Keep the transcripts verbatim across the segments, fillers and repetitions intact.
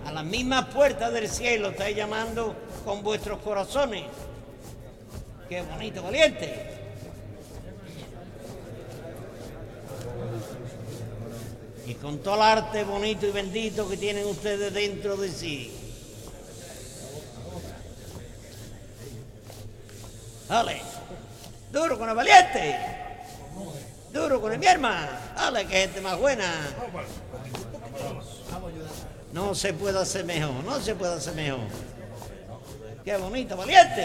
a las mismas puertas del cielo estáis llamando con vuestros corazones. ¡Qué bonito, valiente! Y con todo el arte bonito y bendito que tienen ustedes dentro de sí. ¡Dale! ¡Duro con el valiente! ¡Duro con el mi hermano! ¡Dale, que gente más buena! No se puede hacer mejor, no se puede hacer mejor. ¡Qué bonito, valiente!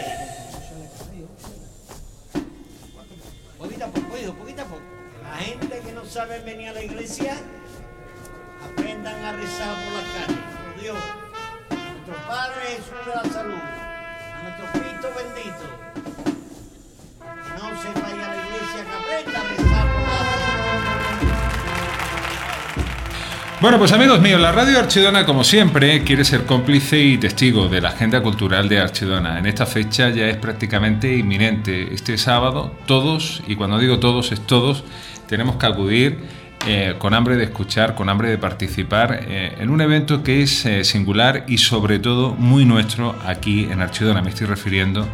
Poquito a poco, hijo, poquito a poco. La gente que no sabe venir a la iglesia, aprendan a rezar por las calles, por Dios, a nuestro Padre Jesús de la salud, a nuestro Cristo bendito. Que no se vaya a la iglesia, que aprenda a rezar por las calles. Bueno, pues amigos míos, la Radio Archidona, como siempre, quiere ser cómplice y testigo de la agenda cultural de Archidona. En esta fecha ya es prácticamente inminente. Este sábado, todos, y cuando digo todos, es todos, tenemos que acudir eh, con hambre de escuchar, con hambre de participar eh, en un evento que es eh, singular y sobre todo muy nuestro aquí en Archidona. Me estoy refiriendo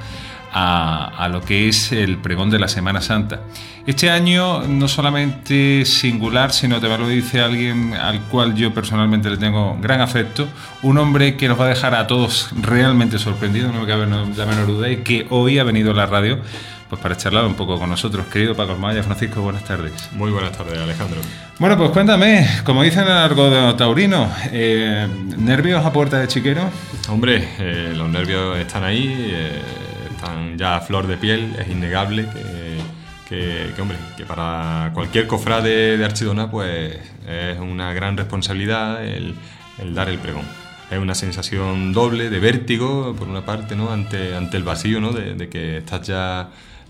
a, a lo que es el pregón de la Semana Santa. Este año no solamente singular, sino te lo dice alguien al cual yo personalmente le tengo gran afecto, un hombre que nos va a dejar a todos realmente sorprendidos, no me cabe la menor duda, y que hoy ha venido a la radio pues para charlar un poco con nosotros. Querido Paco Almaya, Francisco, buenas tardes. Muy buenas tardes, Alejandro. Bueno, pues cuéntame, como dicen en el argot taurino, eh, ¿nervios a puerta de chiquero? Hombre, eh, los nervios están ahí, eh, están ya a flor de piel, es innegable que... Que, que, hombre, que para cualquier cofrade de Archidona pues es una gran responsabilidad el, el dar el pregón. Es una sensación doble de vértigo, por una parte, ¿no? ante, ante el vacío, ¿no? de, de que estás ya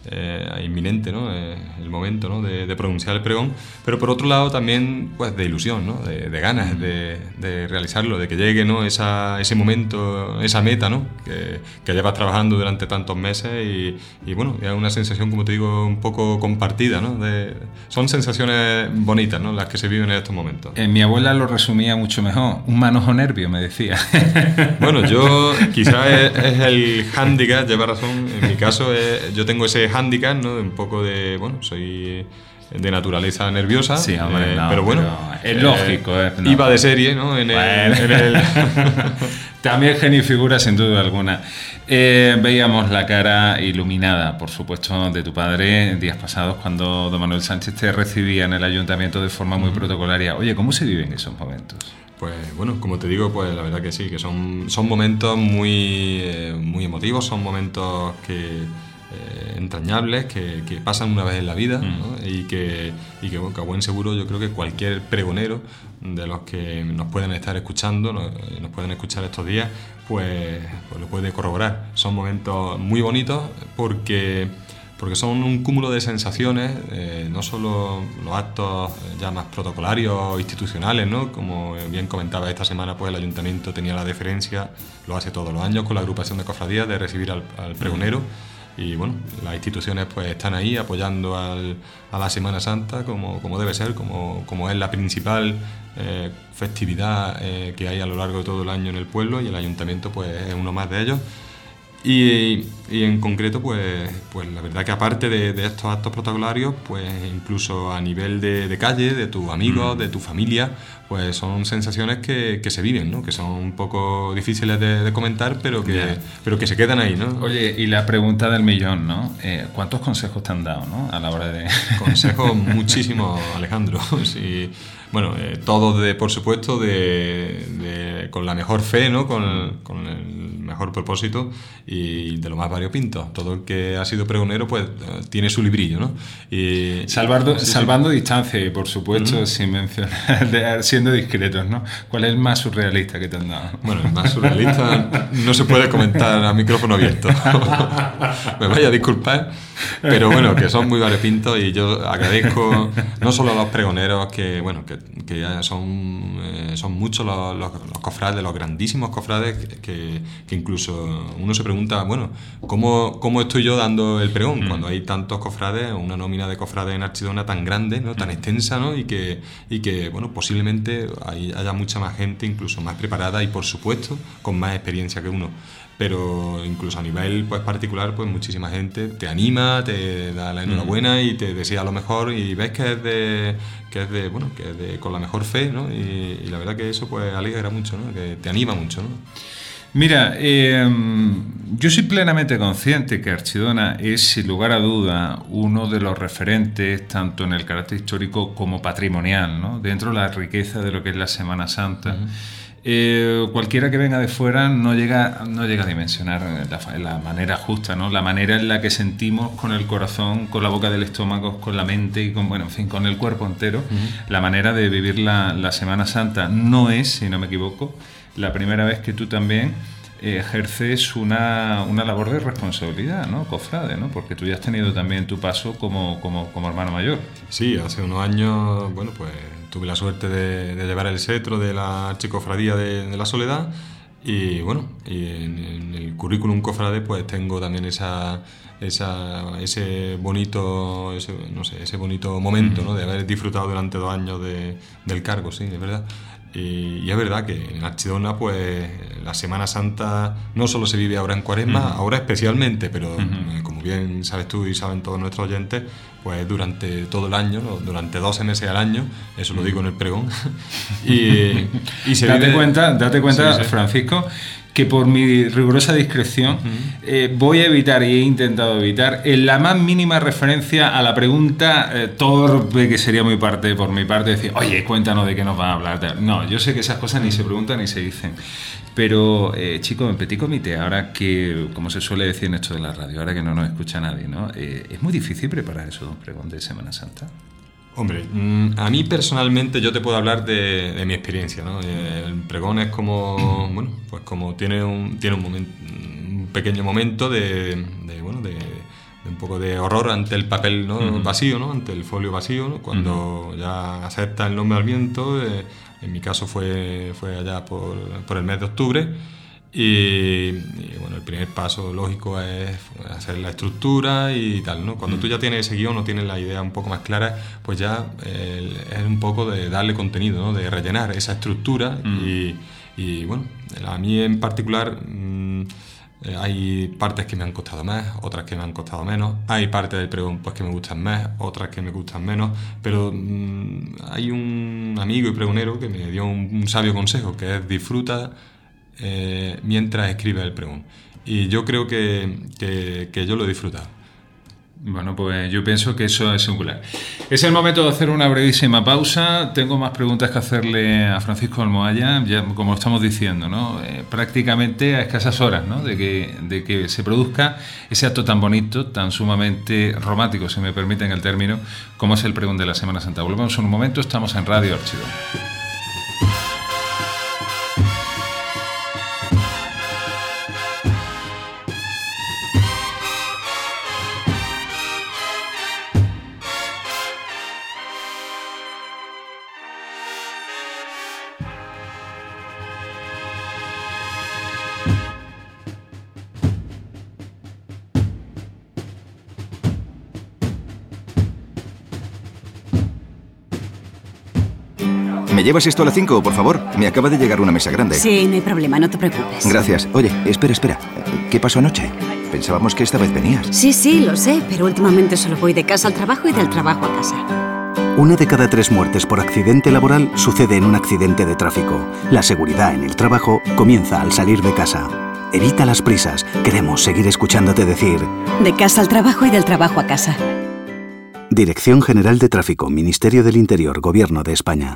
eh, inminente, ¿no? eh, el momento, ¿no? de, de pronunciar el pregón, pero por otro lado también pues de ilusión, ¿no? de, de ganas de, de realizarlo, de que llegue, ¿no? Esa, ese momento, esa meta, ¿no? que, que llevas trabajando durante tantos meses y, y bueno, es una sensación, como te digo, un poco compartida, ¿no? de, son sensaciones bonitas, ¿no? las que se viven en estos momentos. Eh, mi abuela lo resumía mucho mejor, un manojo nervio, me decía. Bueno, yo quizás es, es el hándicap, lleva razón, en mi caso es, yo tengo ese hándicap, ¿no? de un poco de, bueno, soy de naturaleza nerviosa, sí, hombre, eh, no, pero bueno, pero es lógico, eh, no. Iba de serie, ¿no? En el, bueno. en el... También genio y figura, sin duda alguna. Eh, veíamos la cara iluminada, por supuesto, de tu padre en días pasados cuando don Manuel Sánchez te recibía en el ayuntamiento de forma muy protocolaria. Oye, ¿cómo se viven esos momentos? Pues bueno, como te digo, pues la verdad que sí, que son, son momentos muy, eh, muy emotivos, son momentos que eh, entrañables, que, que pasan una vez en la vida, mm. ¿no? y que, y que, bueno, que a buen seguro yo creo que cualquier pregonero de los que nos pueden estar escuchando, nos, nos pueden escuchar estos días, pues, pues lo puede corroborar. Son momentos muy bonitos porque... porque son un cúmulo de sensaciones, eh, no solo los actos ya más protocolarios, institucionales, ¿no? Como bien comentaba esta semana, pues el ayuntamiento tenía la deferencia, lo hace todos los años con la agrupación de cofradías, de recibir al, al pregonero, y bueno, las instituciones pues están ahí apoyando al, a la Semana Santa como, como debe ser, como, como es la principal eh, festividad eh, que hay a lo largo de todo el año en el pueblo, y el ayuntamiento pues es uno más de ellos. Y, y en concreto, pues, pues la verdad que aparte de, de estos actos protocolarios, pues incluso a nivel de, de calle, de tus amigos, mm. de tu familia, pues son sensaciones que, que se viven, ¿no? Que son un poco difíciles de, de comentar, pero que, yeah. pero que se quedan ahí, ¿no? Oye, y la pregunta del millón, ¿no? Eh, ¿Cuántos consejos te han dado, ¿no? A la hora de... Consejos muchísimos, Alejandro. Sí. Bueno, eh, todos, de, por supuesto, de, de, con la mejor fe, ¿no? Con, con el mejor propósito y de lo más variopinto. Todo el que ha sido pregonero, pues, tiene su librillo, ¿no? Y, Salvando, sí, salvando sí. distancia y, por supuesto, uh-huh. sin mencionar, de, siendo discretos, ¿no? ¿Cuál es el más surrealista que te han dado? Bueno, el más surrealista no se puede comentar a micrófono abierto. Me vaya a disculpar, pero bueno, que son muy variopintos y yo agradezco no solo a los pregoneros que, bueno, que que son, eh, son muchos los, los, los cofrades, los grandísimos cofrades, que, que incluso uno se pregunta, bueno, ¿cómo, cómo estoy yo dando el pregón? Mm. Cuando hay tantos cofrades, una nómina de cofrades en Archidona tan grande, ¿no? Tan extensa, ¿no? Y que, y que bueno, posiblemente hay, haya mucha más gente, incluso más preparada y, por supuesto, con más experiencia que uno. Pero incluso a nivel pues particular, pues muchísima gente te anima, te da la enhorabuena mm. y te desea lo mejor, y ves que es de que es de bueno que es de con la mejor fe, ¿no? Y, y la verdad que eso pues alegra mucho, ¿no? Que te anima mucho, ¿no? Mira, eh, yo soy plenamente consciente que Archidona es, sin lugar a duda, uno de los referentes tanto en el carácter histórico como patrimonial, ¿no? Dentro de la riqueza de lo que es la Semana Santa. Uh-huh. Eh, cualquiera que venga de fuera no llega, no llega a dimensionar la, la manera justa, ¿no? La manera en la que sentimos con el corazón, con la boca del estómago, con la mente y con, bueno, en fin, con el cuerpo entero, uh-huh. la manera de vivir la, la Semana Santa. No es, si no me equivoco, la primera vez que tú también eh, ejerces una, una labor de responsabilidad, ¿no? Cofrade, ¿no? Porque tú ya has tenido también tu paso como, como, como hermano mayor. Sí, hace unos años, bueno, pues tuve la suerte de, de llevar el cetro de la Archicofradía de, de la Soledad, y bueno, y en, en el currículum cofrade pues tengo también esa, esa ese bonito ese, no sé, ese bonito momento, ¿no? De haber disfrutado durante dos años de, del cargo, sí, es verdad. Y, y es verdad que en Archidona pues la Semana Santa no solo se vive ahora en Cuaresma, uh-huh. ahora especialmente, pero uh-huh. como bien sabes tú y saben todos nuestros oyentes, pues durante todo el año, ¿no? Durante doce meses al año, eso lo digo en el pregón. y, y se date vive... cuenta, date cuenta, sí, sí. Francisco, que por mi rigurosa discreción uh-huh. eh, voy a evitar, y he intentado evitar, en la más mínima referencia a la pregunta eh, torpe, que sería muy parte por mi parte, decir, oye, cuéntanos de qué nos van a hablar. No, yo sé que esas cosas ni se preguntan ni se dicen. Pero, eh, chicos, en petit comité, ahora que, como se suele decir en esto de la radio, ahora que no nos escucha nadie, ¿no? Eh, ¿es muy difícil preparar eso de un pregón de Semana Santa? Hombre, a mí personalmente yo te puedo hablar de, de mi experiencia, ¿no? El pregón es como, bueno, pues como tiene un tiene un, momento, un pequeño momento de, de bueno, de, de un poco de horror ante el papel, ¿no? Uh-huh. vacío, ¿no? Ante el folio vacío, ¿no? Cuando uh-huh. ya acepta el nombre al viento, eh, en mi caso fue fue allá por, por el mes de octubre. Y, y bueno, el primer paso lógico es hacer la estructura y tal, ¿no? Cuando mm. tú ya tienes ese guión o tienes la idea un poco más clara, pues ya eh, es un poco de darle contenido, ¿no? De rellenar esa estructura mm. y, y bueno, a mí en particular mmm, eh, hay partes que me han costado más, otras que me han costado menos, hay partes del pregón pues que me gustan más, otras que me gustan menos, pero mmm, hay un amigo y pregonero que me dio un, un sabio consejo, que es disfruta Eh, mientras escribe el pregón, y yo creo que, que, que yo lo he disfrutado. Bueno, pues yo pienso que eso es singular. Es el momento de hacer una brevísima pausa. Tengo más preguntas que hacerle a Francisco Almohaya, ya como estamos diciendo, ¿no? Eh, prácticamente a escasas horas, ¿no? de, que, de que se produzca ese acto tan bonito, tan sumamente romántico, si me permiten el término, como es el pregón de la Semana Santa. Volvemos en un momento, estamos en Radio Archidona. ¿Me llevas esto a las cinco, por favor? Me acaba de llegar una mesa grande. Sí, no hay problema, no te preocupes. Gracias. Oye, espera, espera. ¿Qué pasó anoche? Pensábamos que esta vez venías. Sí, sí, lo sé, pero últimamente solo voy de casa al trabajo y del trabajo a casa. Una de cada tres muertes por accidente laboral sucede en un accidente de tráfico. La seguridad en el trabajo comienza al salir de casa. Evita las prisas. Queremos seguir escuchándote decir... De casa al trabajo y del trabajo a casa. Dirección General de Tráfico, Ministerio del Interior, Gobierno de España.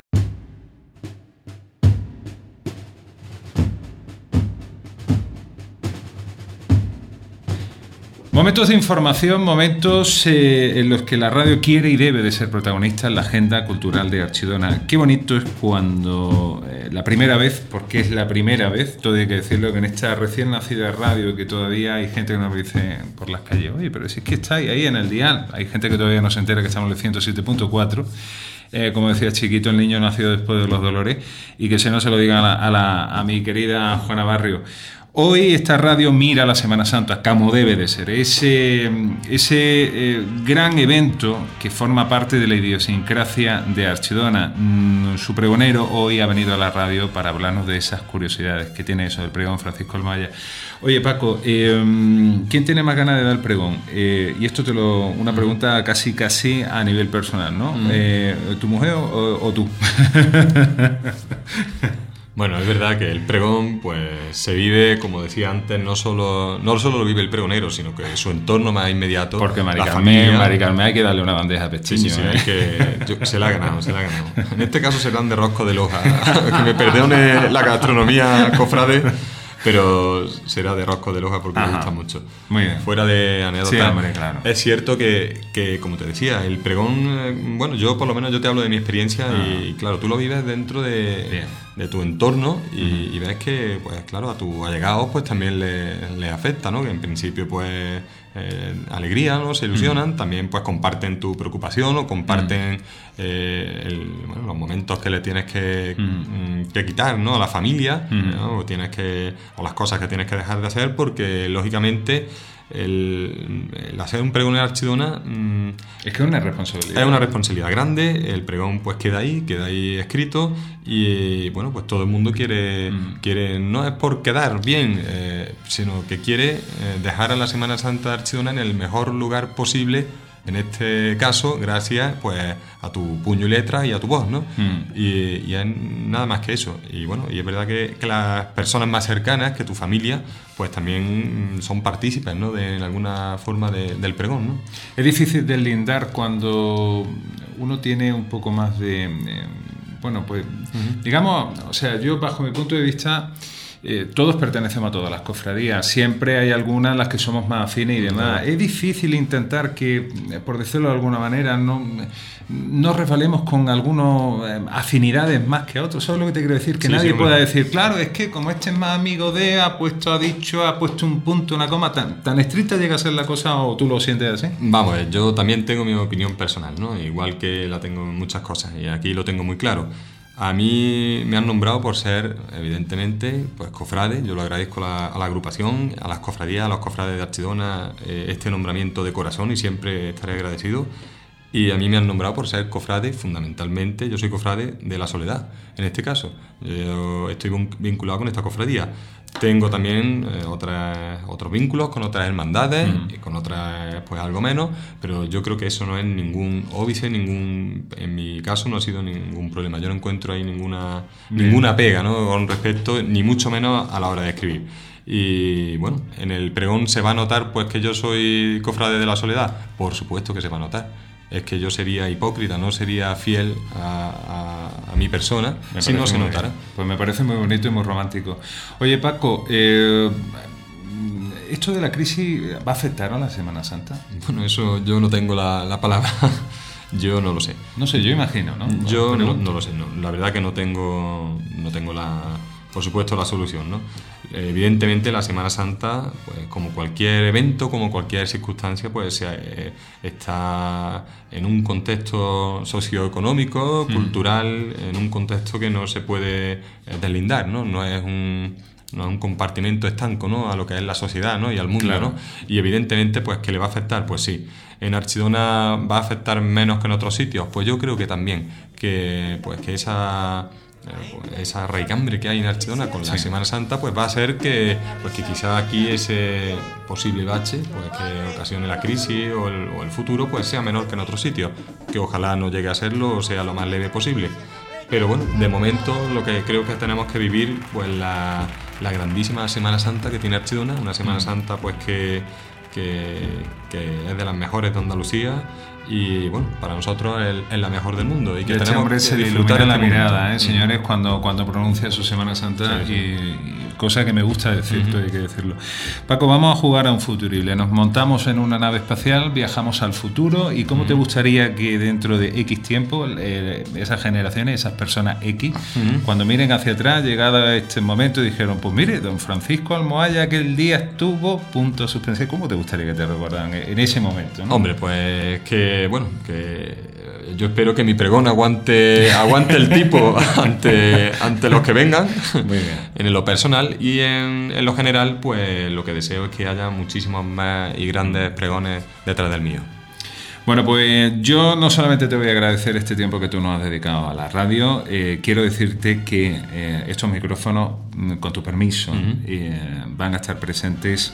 Momentos de información, momentos eh, en los que la radio quiere y debe de ser protagonista en la agenda cultural de Archidona. Qué bonito es cuando eh, la primera vez, porque es la primera vez, todo hay que decirlo, que en esta recién nacida radio, que todavía hay gente que nos dice por las calles, oye, pero si es que estáis ahí en el dial, hay gente que todavía no se entera que estamos en el ciento siete punto cuatro, eh, como decía Chiquito, el niño nació después de los dolores, y que se no se lo digan a, la, a, la, a mi querida Juana Barrio. Hoy esta radio mira la Semana Santa como debe de ser, ese, ese eh, gran evento que forma parte de la idiosincrasia de Archidona. Mm, su pregonero hoy ha venido a la radio para hablarnos de esas curiosidades que tiene eso del pregón, Francisco Almaya. Oye, Paco, eh, ¿quién tiene más ganas de dar el pregón? Eh, y esto te lo, una pregunta casi casi a nivel personal, ¿no? Mm. Eh, ¿Tu mujer o, o tú? Bueno, es verdad que el pregón pues se vive, como decía antes, no solo no solo lo vive el pregonero, sino que su entorno más inmediato. Porque Mari la Carmen, familia, Mari Carmen hay que darle una bandeja de pestiño. Sí, sí, sí, ¿eh? hay que, yo, se la ha ganado, se la ha ganado. En este caso serán de rosco de loja. Que me perdone la gastronomía cofrade, pero será de rosco de loja porque Ajá. me gusta mucho. Muy bien. Fuera de anécdota, sí, hombre, claro. Es cierto que, que, como te decía, el pregón, bueno, yo por lo menos yo te hablo de mi experiencia ah. y claro, tú lo vives dentro de, de tu entorno y, uh-huh. y ves que, pues claro, a tus allegados pues también les le afecta, ¿no? Que en principio pues eh, alegría, ¿no? Se ilusionan, uh-huh. también pues comparten tu preocupación o comparten uh-huh. eh, el, bueno, los momentos que le tienes que, uh-huh. que quitar, ¿no? A la familia, uh-huh. ¿no? O tienes que, o las cosas que tienes que dejar de hacer porque lógicamente El, el hacer un pregón en Archidona mmm, es que es una responsabilidad es una responsabilidad grande. El pregón pues queda ahí queda ahí escrito y bueno pues todo el mundo quiere mm. quiere no es por quedar bien eh, sino que quiere eh, dejar a la Semana Santa de Archidona en el mejor lugar posible, en este caso gracias pues a tu puño y letra y a tu voz, ¿no? Mm. Y, y es nada más que eso. Y bueno, y es verdad que, que las personas más cercanas, que tu familia, pues también son partícipes, ¿no? De en alguna forma de, del pregón, ¿no? Es difícil deslindar cuando uno tiene un poco más de, eh, bueno, pues uh-huh. digamos, o sea, yo bajo mi punto de vista Eh, todos pertenecemos a todas las cofradías, siempre hay algunas en las que somos más afines y demás. Es difícil intentar que, por decirlo de alguna manera, no nos resbalemos con algunas eh, afinidades más que otros. ¿Sabes lo que te quiero decir? Que sí, nadie sí, pueda decir, claro, es que como este es más amigo de, ha puesto, ha dicho, ha puesto un punto, una coma, tan, tan estricta llega a ser la cosa, o tú lo sientes así. Vamos, yo también tengo mi opinión personal, ¿no? Igual que la tengo en muchas cosas, y aquí lo tengo muy claro. A mí me han nombrado por ser, evidentemente, pues cofrade. Yo lo agradezco a la, a la agrupación, a las cofradías, a los cofrades de Archidona, eh, este nombramiento de corazón, y siempre estaré agradecido. Y a mí me han nombrado por ser cofrade, fundamentalmente, yo soy cofrade de la Soledad, en este caso. Yo estoy vinculado con esta cofradía. Tengo también eh, otras, otros vínculos con otras hermandades, mm. y con otras pues algo menos, pero yo creo que eso no es ningún óbice, ningún, en mi caso no ha sido ningún problema. Yo no encuentro ahí ninguna, ninguna pega, ¿no? Con respecto, ni mucho menos a la hora de escribir. Y bueno, en el pregón se va a notar pues que yo soy cofrade de la Soledad, por supuesto que se va a notar. Es que yo sería hipócrita, no sería fiel a, a, a mi persona si no se notara. Bien. Pues me parece muy bonito y muy romántico. Oye, Paco, eh, ¿esto de la crisis va a afectar a la Semana Santa? Bueno, eso yo no tengo la, la palabra. Yo no lo sé. No sé, yo imagino, ¿no? Yo no, no lo sé, no. La verdad que no tengo, no tengo la, por supuesto, la solución, ¿no? Evidentemente la Semana Santa, pues como cualquier evento, como cualquier circunstancia, pues eh, está en un contexto socioeconómico, mm. cultural, en un contexto que no se puede deslindar, ¿no? No es un, no es un compartimento estanco, ¿no? A lo que es la sociedad, ¿no? Y al mundo, claro. ¿no? Y evidentemente, pues que le va a afectar, pues sí. ¿En Archidona va a afectar menos que en otros sitios? Pues yo creo que también, que pues que esa esa raigambre que hay en Archidona con la sí. Semana Santa pues va a hacer que pues que quizá aquí ese posible bache pues que ocasione la crisis o el, o el futuro pues sea menor que en otros sitios, que ojalá no llegue a serlo o sea lo más leve posible. Pero bueno, de momento lo que creo que tenemos que vivir pues la, la grandísima Semana Santa que tiene Archidona, una Semana Santa pues que, que, que es de las mejores de Andalucía. Y bueno, para nosotros es, es la mejor del mundo y que este tenemos hombre que se le ilumina la mirada, ¿eh, señores? Cuando, cuando pronuncia su Semana Santa, sí, sí. Y, y cosa que me gusta decir, uh-huh. hay que decirlo. Paco, vamos a jugar a un futurible. Nos montamos en una nave espacial, viajamos al futuro. ¿Y cómo uh-huh. te gustaría que dentro de X tiempo eh, esas generaciones, esas personas X, uh-huh. cuando miren hacia atrás, llegado a este momento, dijeron, pues mire, don Francisco Almohaya aquel día estuvo, punto suspensivo? ¿Cómo te gustaría que te recordaran en ese momento, ¿no? Hombre, pues que bueno, que yo espero que mi pregón aguante, aguante el tipo ante, ante los que vengan. Muy bien. En lo personal y en, en lo general, pues lo que deseo es que haya muchísimos más y grandes pregones detrás del mío. Bueno, pues yo no solamente te voy a agradecer este tiempo que tú nos has dedicado a la radio, eh, quiero decirte que eh, estos micrófonos, con tu permiso, uh-huh. eh, van a estar presentes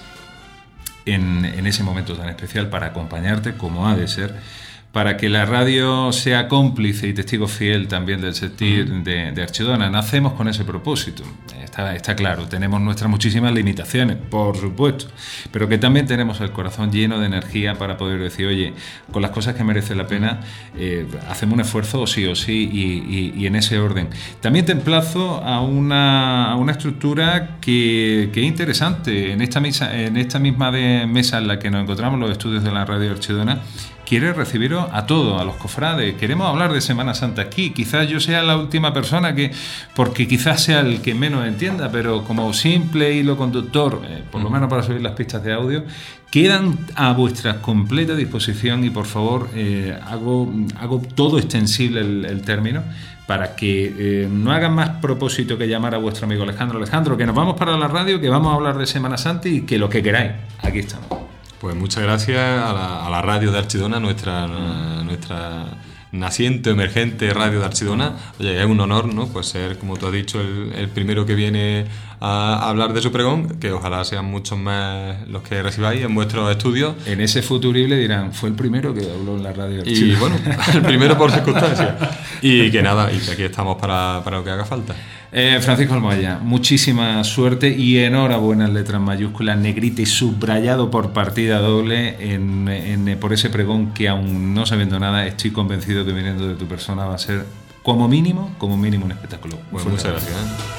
en, en ese momento tan especial para acompañarte, como ha de ser, para que la radio sea cómplice y testigo fiel también del sentir uh-huh. de, de Archidona. Nacemos con ese propósito, está, está claro, tenemos nuestras muchísimas limitaciones, por supuesto, pero que también tenemos el corazón lleno de energía para poder decir, oye, con las cosas que merecen la pena, eh, hacemos un esfuerzo sí o sí y, y, y en ese orden. También te emplazo a una, a una estructura que, que es interesante. En esta, misa, en esta misma de mesa en la que nos encontramos, los estudios de la radio Archidona, quiere recibiros a todos, a los cofrades. Queremos hablar de Semana Santa aquí. Quizás yo sea la última persona que, porque quizás sea el que menos entienda, pero como simple hilo conductor, eh, por lo menos para subir las pistas de audio, quedan a vuestra completa disposición y por favor eh, hago, hago todo extensible el, el término para que eh, no hagan más propósito que llamar a vuestro amigo Alejandro. Alejandro, que nos vamos para la radio, que vamos a hablar de Semana Santa y que lo que queráis, aquí estamos. Pues muchas gracias a la, a la radio de Archidona, nuestra, mm. nuestra naciente, emergente radio de Archidona. Oye, es un honor, ¿no? Pues ser, como tú has dicho, el, el primero que viene a hablar de su pregón, que ojalá sean muchos más los que recibáis en vuestros estudios. En ese futurible dirán, fue el primero que habló en la radio de Archidona. Y bueno, el primero por circunstancias. Y que nada, y que aquí estamos para, para lo que haga falta. Eh, Francisco Almohadilla, muchísima suerte y enhorabuena en letras mayúsculas, negrita y subrayado por partida doble en, en, por ese pregón que aún no sabiendo nada, estoy convencido que viniendo de tu persona va a ser como mínimo, como mínimo un espectáculo. Bueno, muchas gracias. ¿eh?